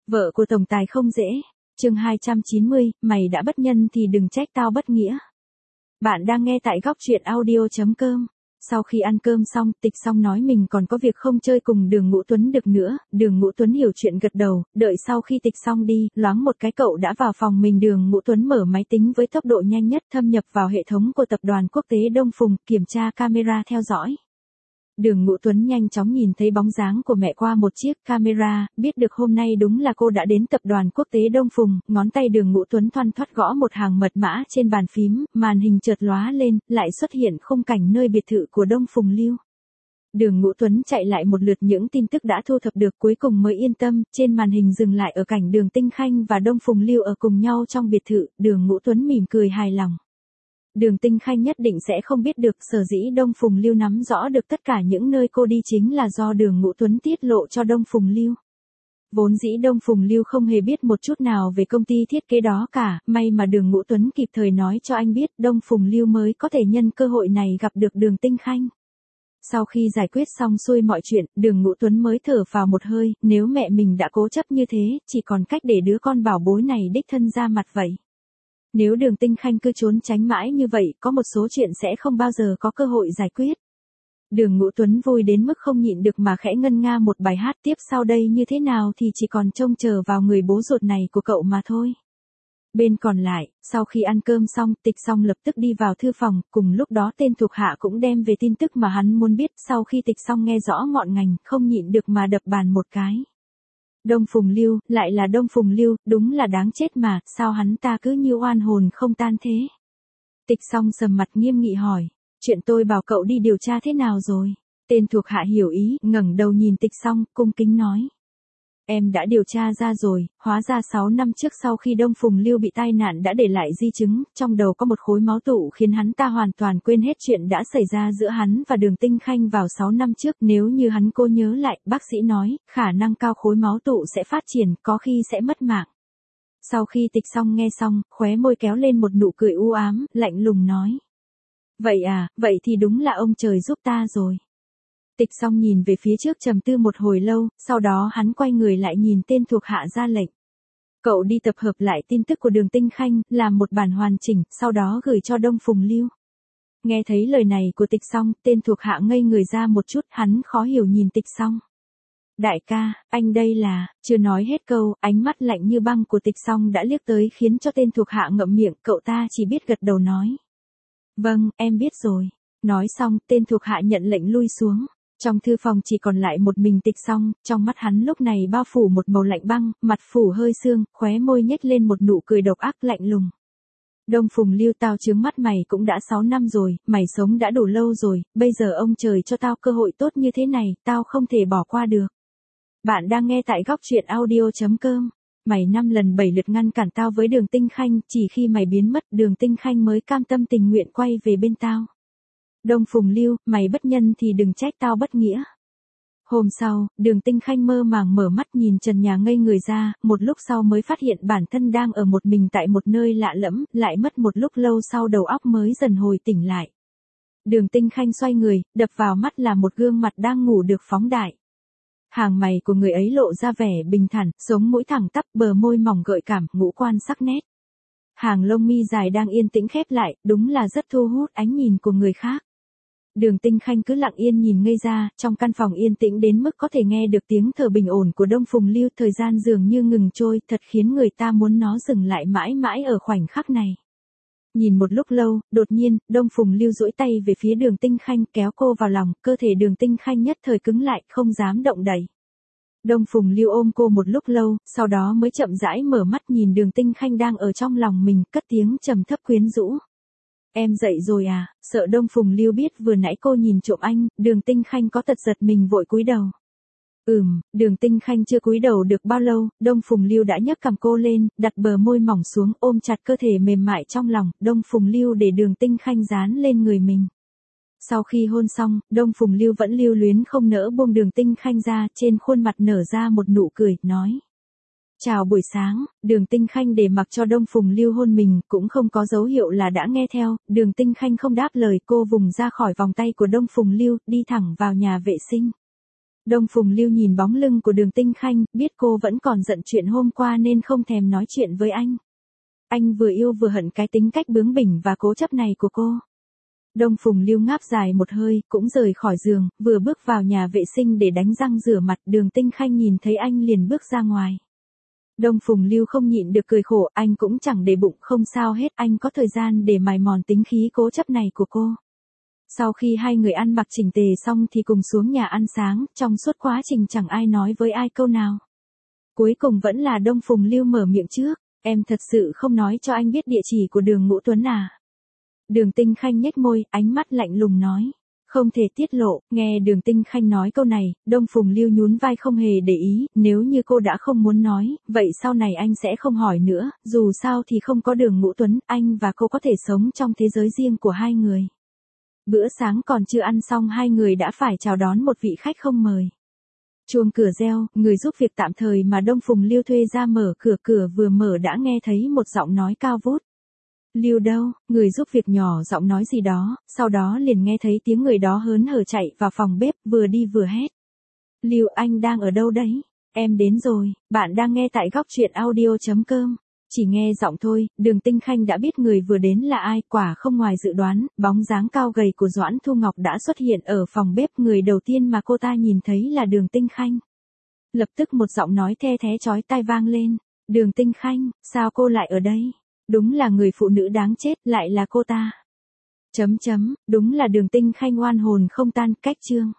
Vợ của tổng tài không dễ. Chương 290, mày đã bất nhân thì đừng trách tao bất nghĩa. Bạn đang nghe tại góc truyện audio.com. Sau khi ăn cơm xong, Tịch Song nói mình còn có việc không chơi cùng Đường Ngũ Tuấn được nữa. Đường Ngũ Tuấn hiểu chuyện gật đầu, đợi sau khi Tịch Song đi, loáng một cái cậu đã vào phòng mình. Đường Ngũ Tuấn mở máy tính với tốc độ nhanh nhất, thâm nhập vào hệ thống của tập đoàn quốc tế Đông Phùng, kiểm tra camera theo dõi. Đường Ngũ Tuấn nhanh chóng nhìn thấy bóng dáng của mẹ qua một chiếc camera, biết được hôm nay đúng là cô đã đến tập đoàn quốc tế Đông Phùng. Ngón tay Đường Ngũ Tuấn thoăn thoắt gõ một hàng mật mã trên bàn phím, màn hình chợt lóa lên, lại xuất hiện khung cảnh nơi biệt thự của Đông Phùng Lưu. Đường Ngũ Tuấn chạy lại một lượt những tin tức đã thu thập được, cuối cùng mới yên tâm. Trên màn hình dừng lại ở cảnh Đường Tinh Khanh và Đông Phùng Lưu ở cùng nhau trong biệt thự. Đường Ngũ Tuấn mỉm cười hài lòng. Đường Tinh Khanh nhất định sẽ không biết được, sở dĩ Đông Phùng Lưu nắm rõ được tất cả những nơi cô đi chính là do Đường Ngũ Tuấn tiết lộ cho Đông Phùng Lưu. Vốn dĩ Đông Phùng Lưu không hề biết một chút nào về công ty thiết kế đó cả, may mà Đường Ngũ Tuấn kịp thời nói cho anh biết, Đông Phùng Lưu mới có thể nhân cơ hội này gặp được Đường Tinh Khanh. Sau khi giải quyết xong xuôi mọi chuyện, Đường Ngũ Tuấn mới thở phào một hơi, nếu mẹ mình đã cố chấp như thế, chỉ còn cách để đứa con bảo bối này đích thân ra mặt vậy. Nếu Đường Tinh Khanh cứ trốn tránh mãi như vậy, có một số chuyện sẽ không bao giờ có cơ hội giải quyết. Đường Ngũ Tuấn vui đến mức không nhịn được mà khẽ ngân nga một bài hát, tiếp sau đây như thế nào thì chỉ còn trông chờ vào người bố ruột này của cậu mà thôi. Bên còn lại, sau khi ăn cơm xong, Tịch Song lập tức đi vào thư phòng, cùng lúc đó tên thuộc hạ cũng đem về tin tức mà hắn muốn biết. Sau khi Tịch Song nghe rõ ngọn ngành, không nhịn được mà đập bàn một cái. Đông Phùng Lưu, lại là Đông Phùng Lưu, đúng là đáng chết mà, sao hắn ta cứ như oan hồn không tan thế? Tịch Song sầm mặt nghiêm nghị hỏi, chuyện tôi bảo cậu đi điều tra thế nào rồi? Tên thuộc hạ hiểu ý, ngẩng đầu nhìn Tịch Song, cung kính nói. Em đã điều tra ra rồi, hóa ra 6 năm trước sau khi Đông Phùng Lưu bị tai nạn đã để lại di chứng, trong đầu có một khối máu tụ khiến hắn ta hoàn toàn quên hết chuyện đã xảy ra giữa hắn và Đường Tinh Khanh vào 6 năm trước. Nếu như hắn cố nhớ lại, bác sĩ nói, khả năng cao khối máu tụ sẽ phát triển, có khi sẽ mất mạng. Sau khi Tịch Song nghe xong, khóe môi kéo lên một nụ cười u ám, lạnh lùng nói. Vậy à, vậy thì đúng là ông trời giúp ta rồi. Tịch Song nhìn về phía trước trầm tư một hồi lâu, sau đó hắn quay người lại nhìn tên thuộc hạ ra lệnh. Cậu đi tập hợp lại tin tức của Đường Tinh Khanh, làm một bản hoàn chỉnh, sau đó gửi cho Đông Phùng Lưu. Nghe thấy lời này của Tịch Song, tên thuộc hạ ngây người ra một chút, hắn khó hiểu nhìn Tịch Song. Đại ca, anh đây là, chưa nói hết câu, ánh mắt lạnh như băng của Tịch Song đã liếc tới khiến cho tên thuộc hạ ngậm miệng, cậu ta chỉ biết gật đầu nói. Vâng, em biết rồi. Nói xong, tên thuộc hạ nhận lệnh lui xuống. Trong thư phòng chỉ còn lại một mình Tịch Song, trong mắt hắn lúc này bao phủ một màu lạnh băng, mặt phủ hơi sương, khóe môi nhếch lên một nụ cười độc ác lạnh lùng. Đông Phùng Lưu, tao chướng mắt mày cũng đã 6 năm rồi, mày sống đã đủ lâu rồi, bây giờ ông trời cho tao cơ hội tốt như thế này, tao không thể bỏ qua được. Bạn đang nghe tại góc truyện audio.com. Mày 5 lần 7 lượt ngăn cản tao với Đường Tinh Khanh, chỉ khi mày biến mất, Đường Tinh Khanh mới cam tâm tình nguyện quay về bên tao. Đông Phùng Lưu, mày bất nhân thì đừng trách tao bất nghĩa. Hôm sau, Đường Tinh Khanh mơ màng mở mắt nhìn trần nhà ngây người ra, một lúc sau mới phát hiện bản thân đang ở một mình tại một nơi lạ lẫm, lại mất một lúc lâu sau đầu óc mới dần hồi tỉnh lại. Đường Tinh Khanh xoay người, đập vào mắt là một gương mặt đang ngủ được phóng đại. Hàng mày của người ấy lộ ra vẻ bình thản, sống mũi thẳng tắp, bờ môi mỏng gợi cảm, ngũ quan sắc nét. Hàng lông mi dài đang yên tĩnh khép lại, đúng là rất thu hút ánh nhìn của người khác. Đường Tinh Khanh cứ lặng yên nhìn ngây ra, trong căn phòng yên tĩnh đến mức có thể nghe được tiếng thở bình ổn của Đông Phùng Lưu, thời gian dường như ngừng trôi, thật khiến người ta muốn nó dừng lại mãi mãi ở khoảnh khắc này. Nhìn một lúc lâu, đột nhiên, Đông Phùng Lưu duỗi tay về phía Đường Tinh Khanh, kéo cô vào lòng, cơ thể Đường Tinh Khanh nhất thời cứng lại, không dám động đậy. Đông Phùng Lưu ôm cô một lúc lâu, sau đó mới chậm rãi mở mắt nhìn Đường Tinh Khanh đang ở trong lòng mình, cất tiếng trầm thấp quyến rũ. Em dậy rồi à? Sợ Đông Phùng Lưu biết vừa nãy cô nhìn trộm anh, Đường Tinh Khanh có tật giật mình vội cúi đầu. Đường Tinh Khanh chưa cúi đầu được bao lâu, Đông Phùng Lưu đã nhấc cằm cô lên, đặt bờ môi mỏng xuống, ôm chặt cơ thể mềm mại trong lòng, Đông Phùng Lưu để Đường Tinh Khanh dán lên người mình. Sau khi hôn xong, Đông Phùng Lưu vẫn lưu luyến không nỡ buông Đường Tinh Khanh ra, trên khuôn mặt nở ra một nụ cười, nói. Chào buổi sáng, Đường Tinh Khanh để mặc cho Đông Phùng Lưu hôn mình, cũng không có dấu hiệu là đã nghe theo, Đường Tinh Khanh không đáp lời, cô vùng ra khỏi vòng tay của Đông Phùng Lưu, đi thẳng vào nhà vệ sinh. Đông Phùng Lưu nhìn bóng lưng của Đường Tinh Khanh, biết cô vẫn còn giận chuyện hôm qua nên không thèm nói chuyện với anh. Anh vừa yêu vừa hận cái tính cách bướng bỉnh và cố chấp này của cô. Đông Phùng Lưu ngáp dài một hơi, cũng rời khỏi giường, vừa bước vào nhà vệ sinh để đánh răng rửa mặt, Đường Tinh Khanh nhìn thấy anh liền bước ra ngoài. Đông Phùng Lưu không nhịn được cười khổ, anh cũng chẳng để bụng, không sao hết, anh có thời gian để mài mòn tính khí cố chấp này của cô. Sau khi hai người ăn mặc chỉnh tề xong thì cùng xuống nhà ăn sáng, trong suốt quá trình chẳng ai nói với ai câu nào. Cuối cùng vẫn là Đông Phùng Lưu mở miệng trước, em thật sự không nói cho anh biết địa chỉ của Đường Ngũ Tuấn à? Đường Tinh Khanh nhếch môi, ánh mắt lạnh lùng nói. Không thể tiết lộ. Nghe Đường Tinh Khanh nói câu này, Đông Phùng Lưu nhún vai không hề để ý, nếu như cô đã không muốn nói, vậy sau này anh sẽ không hỏi nữa, dù sao thì không có Đường Ngũ Tuấn, anh và cô có thể sống trong thế giới riêng của hai người. Bữa sáng còn chưa ăn xong hai người đã phải chào đón một vị khách không mời. Chuông cửa reo, người giúp việc tạm thời mà Đông Phùng Lưu thuê ra mở cửa, cửa vừa mở đã nghe thấy một giọng nói cao vút. Lưu đâu? Người giúp việc nhỏ giọng nói gì đó, sau đó liền nghe thấy tiếng người đó hớn hở chạy vào phòng bếp, vừa đi vừa hét. Lưu, anh đang ở đâu đấy? Em đến rồi, bạn đang nghe tại góc truyện audio.com. Chỉ nghe giọng thôi, Đường Tinh Khanh đã biết người vừa đến là ai, quả không ngoài dự đoán, bóng dáng cao gầy của Doãn Thu Ngọc đã xuất hiện ở phòng bếp, người đầu tiên mà cô ta nhìn thấy là Đường Tinh Khanh. Lập tức một giọng nói the thé chói tai vang lên. Đường Tinh Khanh, sao cô lại ở đây? Đúng là người phụ nữ đáng chết, lại là cô ta. Đúng là Đường Tinh Khanh oan hồn không tan, cách chương.